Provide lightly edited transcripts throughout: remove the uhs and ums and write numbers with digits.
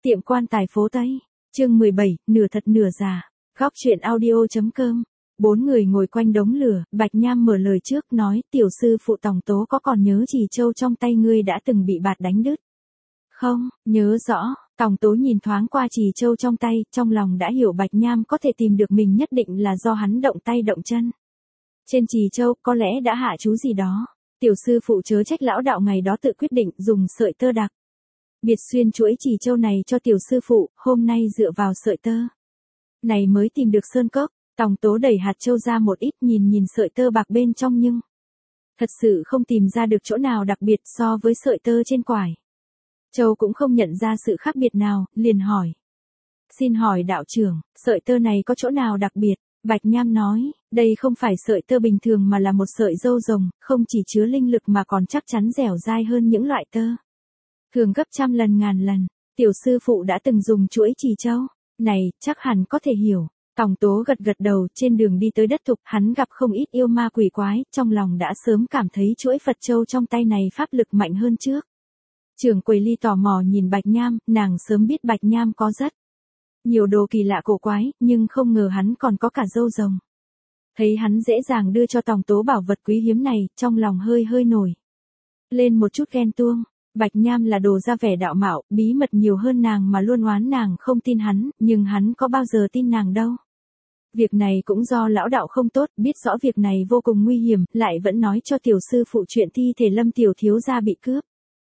Tiệm quan tài phố Tây, chương 17, nửa thật nửa giả. Góc truyện audio.com. Bốn người ngồi quanh đống lửa, Bạch Nham mở lời trước nói, tiểu sư phụ Tòng Tố có còn nhớ chì châu trong tay ngươi đã từng bị bạt đánh đứt? Không, nhớ rõ. Tòng Tố nhìn thoáng qua chì châu trong tay, trong lòng đã hiểu Bạch Nham có thể tìm được mình nhất định là do hắn động tay động chân. Trên chì châu có lẽ đã hạ chú gì đó. Tiểu sư phụ chớ trách lão đạo ngày đó tự quyết định dùng sợi tơ đặc biệt xuyên chuỗi chì châu này cho tiểu sư phụ, hôm nay dựa vào sợi tơ này mới tìm được sơn cốc. Tòng Tố đẩy hạt châu ra một ít, nhìn sợi tơ bạc bên trong nhưng thật sự không tìm ra được chỗ nào đặc biệt so với sợi tơ trên quải. Châu cũng không nhận ra sự khác biệt nào, liền hỏi. Xin hỏi đạo trưởng, sợi tơ này có chỗ nào đặc biệt? Bạch Nham nói, đây không phải sợi tơ bình thường mà là một sợi râu rồng, không chỉ chứa linh lực mà còn chắc chắn dẻo dai hơn những loại tơ thường gấp trăm lần ngàn lần. Tiểu sư phụ đã từng dùng chuỗi chì châu này, chắc hẳn có thể hiểu. Tòng Tố gật gật đầu, trên đường đi tới đất thục, hắn gặp không ít yêu ma quỷ quái, trong lòng đã sớm cảm thấy chuỗi Phật châu trong tay này pháp lực mạnh hơn trước. Trưởng quầy Ly tò mò nhìn Bạch Nham, nàng sớm biết Bạch Nham có rất nhiều đồ kỳ lạ cổ quái, nhưng không ngờ hắn còn có cả râu rồng. Thấy hắn dễ dàng đưa cho Tòng Tố bảo vật quý hiếm này, trong lòng hơi nổi lên một chút ghen tuông. Bạch Nham là đồ ra vẻ đạo mạo, bí mật nhiều hơn nàng mà luôn oán nàng không tin hắn, nhưng hắn có bao giờ tin nàng đâu. Việc này cũng do lão đạo không tốt, biết rõ việc này vô cùng nguy hiểm, lại vẫn nói cho tiểu sư phụ chuyện thi thể Lâm tiểu thiếu gia bị cướp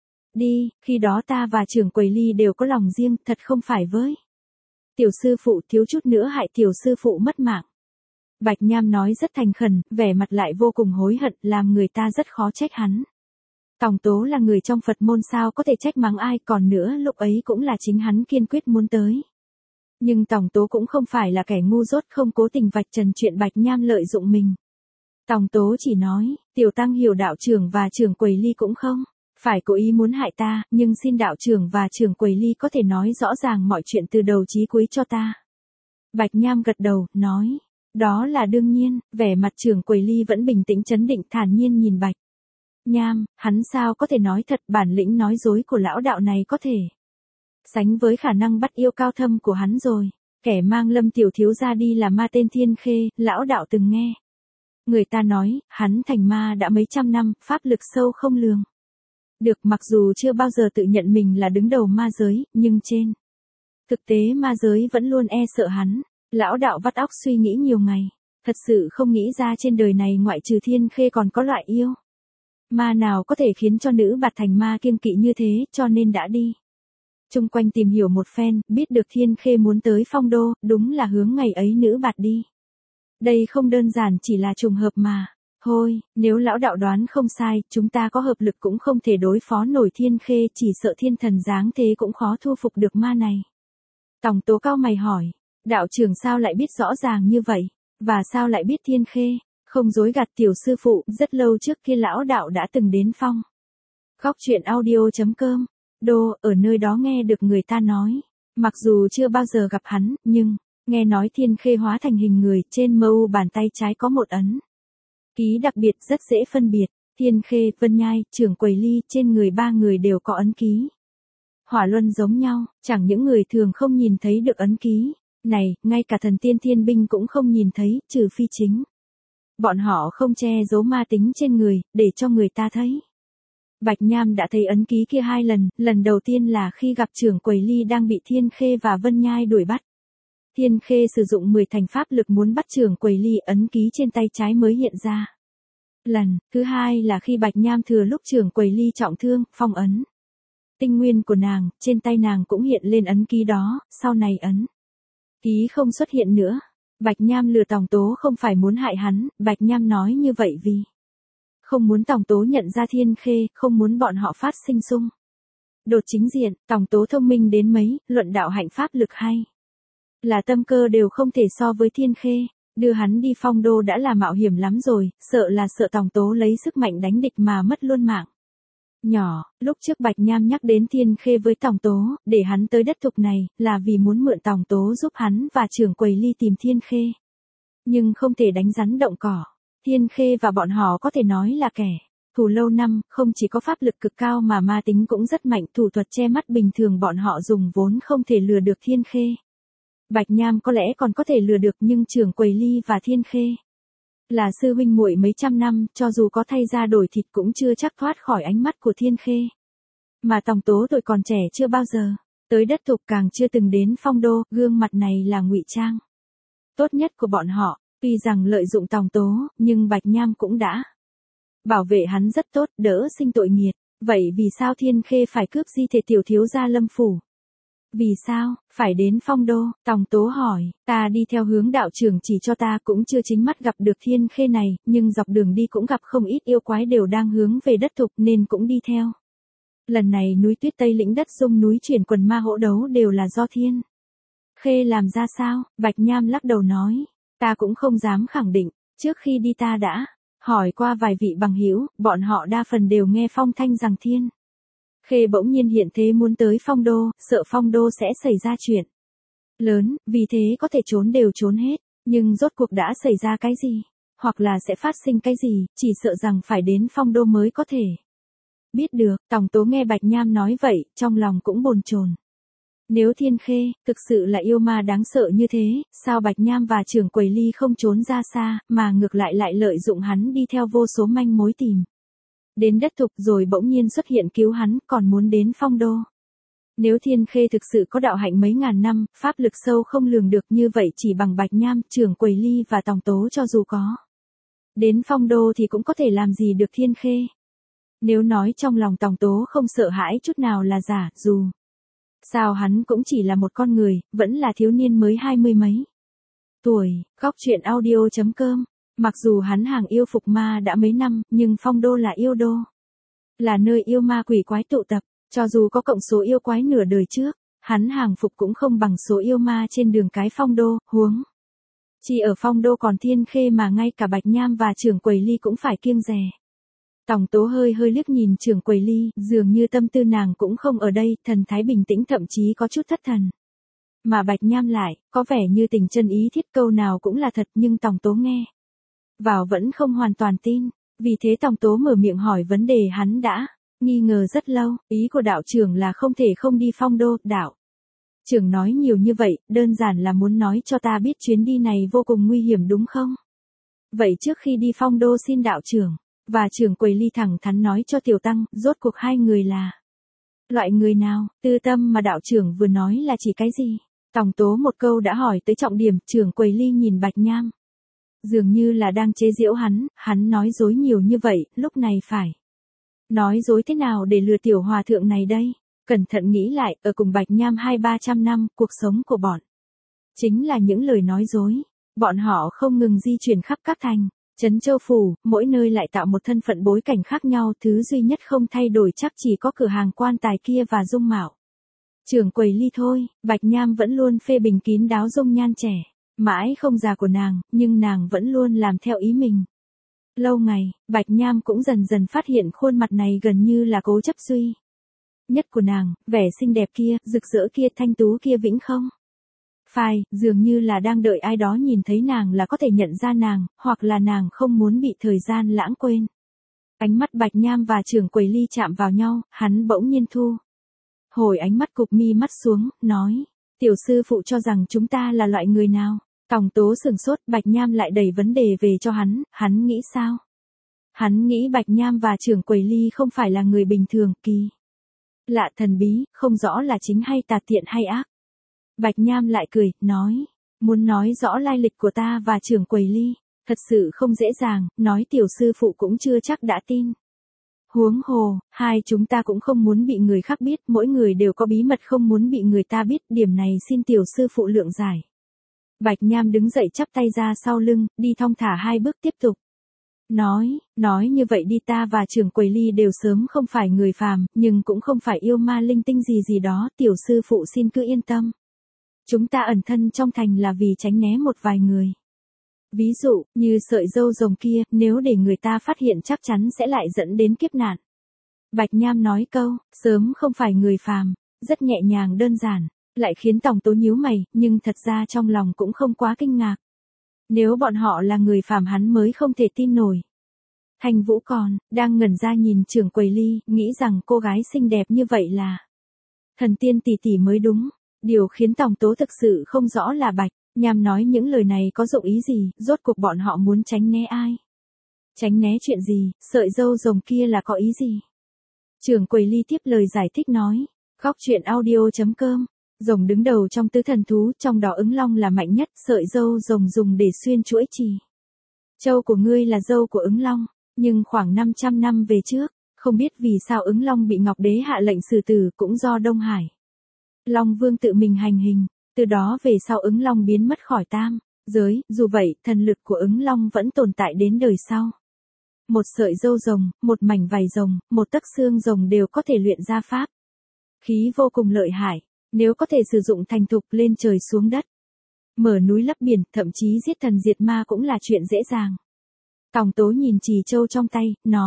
đi, khi đó ta và trưởng quầy Ly đều có lòng riêng, thật không phải với tiểu sư phụ, thiếu chút nữa hại tiểu sư phụ mất mạng. Bạch Nham nói rất thành khẩn, vẻ mặt lại vô cùng hối hận, làm người ta rất khó trách hắn. Tòng Tố là người trong Phật môn sao có thể trách mắng ai, còn nữa lúc ấy cũng là chính hắn kiên quyết muốn tới. Nhưng Tòng Tố cũng không phải là kẻ ngu dốt không cố tình vạch trần chuyện Bạch Nham lợi dụng mình. Tòng Tố chỉ nói, tiểu tăng hiểu đạo trưởng và trưởng quầy Ly cũng không phải cố ý muốn hại ta, nhưng xin đạo trưởng và trưởng quầy Ly có thể nói rõ ràng mọi chuyện từ đầu chí cuối cho ta. Bạch Nham gật đầu, nói, đó là đương nhiên. Vẻ mặt trưởng quầy Ly vẫn bình tĩnh trấn định, thản nhiên nhìn Bạch Nham, hắn sao có thể nói thật, bản lĩnh nói dối của lão đạo này có thể sánh với khả năng bắt yêu cao thâm của hắn rồi. Kẻ mang Lâm tiểu thiếu gia đi là ma tên Thiên Khê, lão đạo từng nghe người ta nói, hắn thành ma đã mấy trăm năm, pháp lực sâu không lường được, mặc dù chưa bao giờ tự nhận mình là đứng đầu ma giới, nhưng trên thực tế ma giới vẫn luôn e sợ hắn. Lão đạo vắt óc suy nghĩ nhiều ngày, thật sự không nghĩ ra trên đời này ngoại trừ Thiên Khê còn có loại yêu ma nào có thể khiến cho nữ bạt thành ma kiêng kỵ như thế, cho nên đã đi chung quanh tìm hiểu một phen, biết được Thiên Khê muốn tới Phong Đô, đúng là hướng ngày ấy nữ bạt đi. Đây không đơn giản chỉ là trùng hợp mà. Thôi, nếu lão đạo đoán không sai, chúng ta có hợp lực cũng không thể đối phó nổi Thiên Khê, chỉ sợ thiên thần dáng thế cũng khó thu phục được ma này. Tòng Tố cau mày hỏi, đạo trưởng sao lại biết rõ ràng như vậy, và sao lại biết Thiên Khê? Không dối gạt tiểu sư phụ, rất lâu trước kia lão đạo đã từng đến Phong. Góc truyện audio.com. Đô, ở nơi đó nghe được người ta nói, mặc dù chưa bao giờ gặp hắn, nhưng nghe nói Thiên Khê hóa thành hình người, trên mu bàn tay trái có một ấn ký đặc biệt rất dễ phân biệt. Thiên Khê, Vân Nhai, trưởng quầy Ly, trên người ba người đều có ấn ký hỏa luân giống nhau, chẳng những người thường không nhìn thấy được ấn ký này, ngay cả thần tiên thiên binh cũng không nhìn thấy, trừ phi chính bọn họ không che giấu ma tính trên người, để cho người ta thấy. Bạch Nham đã thấy ấn ký kia 2 lần, lần đầu tiên là khi gặp trưởng quầy Ly đang bị Thiên Khê và Vân Nhai đuổi bắt. Thiên Khê sử dụng 10 thành pháp lực muốn bắt trưởng quầy Ly, ấn ký trên tay trái mới hiện ra. Lần thứ 2 là khi Bạch Nham thừa lúc trưởng quầy Ly trọng thương, phong ấn tinh nguyên của nàng, trên tay nàng cũng hiện lên ấn ký đó, sau này ấn ký không xuất hiện nữa. Bạch Nham lừa Tòng Tố không phải muốn hại hắn, Bạch Nham nói như vậy vì không muốn Tòng Tố nhận ra Thiên Khê, không muốn bọn họ phát sinh xung đột chính diện. Tòng Tố thông minh đến mấy, luận đạo hạnh pháp lực hay là tâm cơ đều không thể so với Thiên Khê. Đưa hắn đi Phong Đô đã là mạo hiểm lắm rồi, sợ là sợ Tòng Tố lấy sức mạnh đánh địch mà mất luôn mạng nhỏ. Lúc trước Bạch Nham nhắc đến Thiên Khê với Tòng Tố, để hắn tới đất thục này, là vì muốn mượn Tòng Tố giúp hắn và trưởng quầy Ly tìm Thiên Khê. Nhưng không thể đánh rắn động cỏ. Thiên Khê và bọn họ có thể nói là kẻ Thù lâu năm, không chỉ có pháp lực cực cao mà ma tính cũng rất mạnh, thủ thuật che mắt bình thường bọn họ dùng vốn không thể lừa được Thiên Khê. Bạch Nham có lẽ còn có thể lừa được nhưng Trưởng Quầy Ly và Thiên Khê là sư huynh muội mấy trăm năm, cho dù có thay da đổi thịt cũng chưa chắc thoát khỏi ánh mắt của Thiên Khê. Mà Tòng Tố tuổi còn trẻ chưa bao giờ tới đất thục, càng chưa từng đến Phong Đô, gương mặt này là ngụy trang tốt nhất của bọn họ. Tuy rằng lợi dụng Tòng Tố, nhưng Bạch Nham cũng đã bảo vệ hắn rất tốt, đỡ sinh tội nghiệt. Vậy vì sao Thiên Khê phải cướp di thể tiểu thiếu gia Lâm phủ? Vì sao phải đến Phong Đô? Tòng Tố hỏi. Ta đi theo hướng đạo trưởng chỉ cho, ta cũng chưa chính mắt gặp được Thiên Khê này, nhưng dọc đường đi cũng gặp không ít yêu quái đều đang hướng về đất thục nên cũng đi theo. Lần này núi Tuyết Tây lĩnh đất dung núi chuyển quần ma hỗ đấu đều là do Thiên Khê làm ra sao? Bạch Nham lắc đầu nói. Ta cũng không dám khẳng định, trước khi đi ta đã hỏi qua vài vị bằng hữu, bọn họ đa phần đều nghe phong thanh rằng Thiên Khê bỗng nhiên hiện thế muốn tới Phong Đô, sợ Phong Đô sẽ xảy ra chuyện lớn, vì thế có thể trốn đều trốn hết, nhưng rốt cuộc đã xảy ra cái gì, hoặc là sẽ phát sinh cái gì, chỉ sợ rằng phải đến Phong Đô mới có thể biết được. Tòng Tố nghe Bạch Nham nói vậy, trong lòng cũng bồn chồn. Nếu Thiên Khê thực sự là yêu ma đáng sợ như thế, sao Bạch Nham và Trưởng Quầy Ly không trốn ra xa, mà ngược lại lại lợi dụng hắn đi theo vô số manh mối tìm đến đất thục, rồi bỗng nhiên xuất hiện cứu hắn, còn muốn đến Phong Đô. Nếu Thiên Khê thực sự có đạo hạnh mấy ngàn năm, pháp lực sâu không lường được, như vậy chỉ bằng Bạch Nham, Trưởng Quầy Ly và Tòng Tố cho dù có đến Phong Đô thì cũng có thể làm gì được Thiên Khê. Nếu nói trong lòng Tòng Tố không sợ hãi chút nào là giả, dù sao hắn cũng chỉ là một con người, vẫn là thiếu niên mới 20 mấy tuổi. Góc truyện audio.com. Mặc dù hắn hàng yêu phục ma đã mấy năm, nhưng Phong Đô là yêu đô, là nơi yêu ma quỷ quái tụ tập, cho dù có cộng số yêu quái nửa đời trước, hắn hàng phục cũng không bằng số yêu ma trên đường cái Phong Đô, huống chỉ ở Phong Đô còn Thiên Khê mà ngay cả Bạch Nham và Trưởng Quầy Ly cũng phải kiêng dè. Tòng Tố hơi liếc nhìn Trưởng Quầy Ly, dường như tâm tư nàng cũng không ở đây, thần thái bình tĩnh, thậm chí có chút thất thần. Mà Bạch Nham lại, có vẻ như tình chân ý thiết, câu nào cũng là thật, nhưng Tòng Tố nghe vào vẫn không hoàn toàn tin. Vì thế Tòng Tố mở miệng hỏi vấn đề hắn đã nghi ngờ rất lâu, ý của đạo trưởng là không thể không đi Phong Đô. Đạo trưởng nói nhiều như vậy, đơn giản là muốn nói cho ta biết chuyến đi này vô cùng nguy hiểm đúng không? Vậy trước khi đi Phong Đô xin đạo trưởng và Trưởng Quầy Ly thẳng thắn nói cho tiểu tăng, rốt cuộc hai người là loại người nào? Tư tâm mà đạo trưởng vừa nói là chỉ cái gì? Tòng Tố một câu đã hỏi tới trọng điểm. Trưởng Quầy Ly nhìn Bạch Nham, dường như là đang chế giễu hắn nói dối nhiều như vậy, lúc này phải nói dối thế nào để lừa tiểu hòa thượng này đây? Cẩn thận nghĩ lại, ở cùng Bạch Nham 200-300 năm, cuộc sống của bọn chính là những lời nói dối. Bọn họ không ngừng di chuyển khắp các thành trấn châu phủ, mỗi nơi lại tạo một thân phận bối cảnh khác nhau, thứ duy nhất không thay đổi chắc chỉ có cửa hàng quan tài kia và dung mạo Trưởng Quầy Ly thôi. Bạch Nham vẫn luôn phê bình kín đáo dung nhan trẻ mãi không già của nàng, nhưng nàng vẫn luôn làm theo ý mình. Lâu ngày, Bạch Nham cũng dần dần phát hiện khuôn mặt này gần như là cố chấp duy nhất của nàng, vẻ xinh đẹp kia, rực rỡ kia, thanh tú kia vĩnh không phai, dường như là đang đợi ai đó nhìn thấy nàng là có thể nhận ra nàng, hoặc là nàng không muốn bị thời gian lãng quên. Ánh mắt Bạch Nham và Trưởng Quầy Ly chạm vào nhau, hắn bỗng nhiên thu hồi ánh mắt, cụp mi mắt xuống, nói, tiểu sư phụ cho rằng chúng ta là loại người nào? Tòng Tố sửng sốt, Bạch Nham lại đẩy vấn đề về cho hắn nghĩ sao? Hắn nghĩ Bạch Nham và Trưởng Quầy Ly không phải là người bình thường, kỳ lạ thần bí, không rõ là chính hay tà, tiện hay ác. Bạch Nham lại cười, nói, muốn nói rõ lai lịch của ta và Trưởng Quầy Ly, thật sự không dễ dàng, nói tiểu sư phụ cũng chưa chắc đã tin. Huống hồ, hai chúng ta cũng không muốn bị người khác biết, mỗi người đều có bí mật không muốn bị người ta biết, điểm này xin tiểu sư phụ lượng giải. Bạch Nham đứng dậy chắp tay ra sau lưng, đi thong thả 2 bước tiếp tục. Nói như vậy đi, ta và Trưởng Quầy Ly đều sớm không phải người phàm, nhưng cũng không phải yêu ma linh tinh gì đó, tiểu sư phụ xin cứ yên tâm. Chúng ta ẩn thân trong thành là vì tránh né một vài người. Ví dụ, như sợi râu rồng kia, nếu để người ta phát hiện chắc chắn sẽ lại dẫn đến kiếp nạn. Bạch Nham nói câu, sớm không phải người phàm, rất nhẹ nhàng đơn giản, lại khiến Tòng Tố nhíu mày, nhưng thật ra trong lòng cũng không quá kinh ngạc. Nếu bọn họ là người phàm hắn mới không thể tin nổi. Thanh Vũ còn, đang ngẩn ra nhìn trưởng quầy Ly, nghĩ rằng cô gái xinh đẹp như vậy là thần tiên tỷ tỷ mới đúng. Điều khiến Tòng Tố thực sự không rõ là Bạch Nham nói những lời này có dụng ý gì, rốt cuộc bọn họ muốn tránh né ai? Tránh né chuyện gì, sợi dâu rồng kia là có ý gì? Trưởng quầy Ly tiếp lời giải thích nói, góc truyện audio.com, rồng đứng đầu trong tứ thần thú, trong đó ứng long là mạnh nhất, sợi dâu rồng dùng để xuyên chuỗi chì. Châu của ngươi là dâu của ứng long, nhưng khoảng 500 năm về trước, không biết vì sao ứng long bị Ngọc Đế hạ lệnh xử tử cũng do Đông Hải Long Vương tự mình hành hình, từ đó về sau ứng long biến mất khỏi tam giới, dù vậy, thần lực của ứng long vẫn tồn tại đến đời sau. Một sợi dâu rồng, một mảnh vảy rồng, một tấc xương rồng đều có thể luyện ra pháp khí vô cùng lợi hại, nếu có thể sử dụng thành thục lên trời xuống đất, mở núi lấp biển, thậm chí giết thần diệt ma cũng là chuyện dễ dàng. Tòng Tố nhìn chì châu trong tay,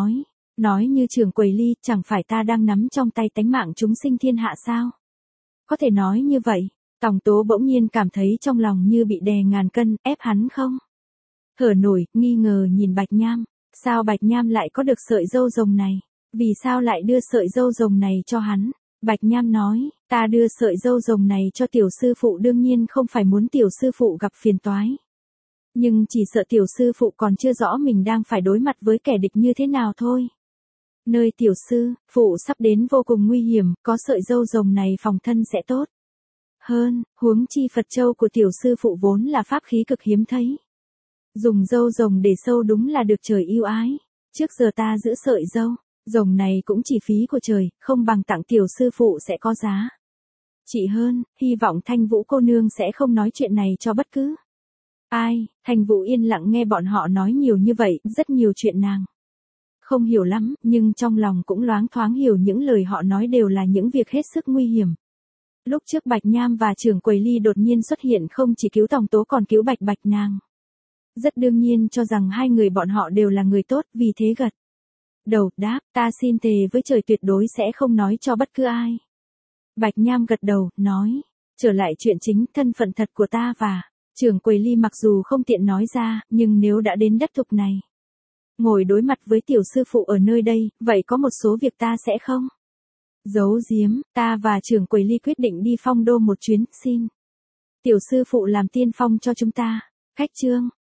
nói như trưởng quầy Ly, chẳng phải ta đang nắm trong tay tánh mạng chúng sinh thiên hạ sao? Có thể nói như vậy, Tòng Tố bỗng nhiên cảm thấy trong lòng như bị đè ngàn cân, ép hắn không thở nổi, nghi ngờ nhìn Bạch Nham, sao Bạch Nham lại có được sợi dâu rồng này? Vì sao lại đưa sợi dâu rồng này cho hắn? Bạch Nham nói, ta đưa sợi dâu rồng này cho tiểu sư phụ đương nhiên không phải muốn tiểu sư phụ gặp phiền toái. Nhưng chỉ sợ tiểu sư phụ còn chưa rõ mình đang phải đối mặt với kẻ địch như thế nào thôi. Nơi tiểu sư phụ sắp đến vô cùng nguy hiểm, có sợi dâu rồng này phòng thân sẽ tốt hơn, huống chi Phật châu của tiểu sư phụ vốn là pháp khí cực hiếm thấy. Dùng dâu rồng để sâu đúng là được trời yêu ái. Trước giờ ta giữ sợi dâu rồng này cũng chỉ phí của trời, không bằng tặng tiểu sư phụ sẽ có giá trị hơn, hy vọng Thanh Vũ cô nương sẽ không nói chuyện này cho bất cứ ai. Thanh Vũ yên lặng nghe bọn họ nói nhiều như vậy, rất nhiều chuyện nàng không hiểu lắm, nhưng trong lòng cũng loáng thoáng hiểu những lời họ nói đều là những việc hết sức nguy hiểm. Lúc trước Bạch Nham và trưởng quầy Ly đột nhiên xuất hiện không chỉ cứu Tòng Tố còn cứu Bạch nàng. Rất đương nhiên cho rằng hai người bọn họ đều là người tốt, vì thế gật đầu, đáp, ta xin thề với trời tuyệt đối sẽ không nói cho bất cứ ai. Bạch Nham gật đầu, nói, trở lại chuyện chính, thân phận thật của ta và trưởng quầy Ly mặc dù không tiện nói ra, nhưng nếu đã đến đất thục này, ngồi đối mặt với tiểu sư phụ ở nơi đây, vậy có một số việc ta sẽ không giấu giếm. Ta và trưởng quầy Ly quyết định đi Phong Đô một chuyến, xin tiểu sư phụ làm tiên phong cho chúng ta. Khách trương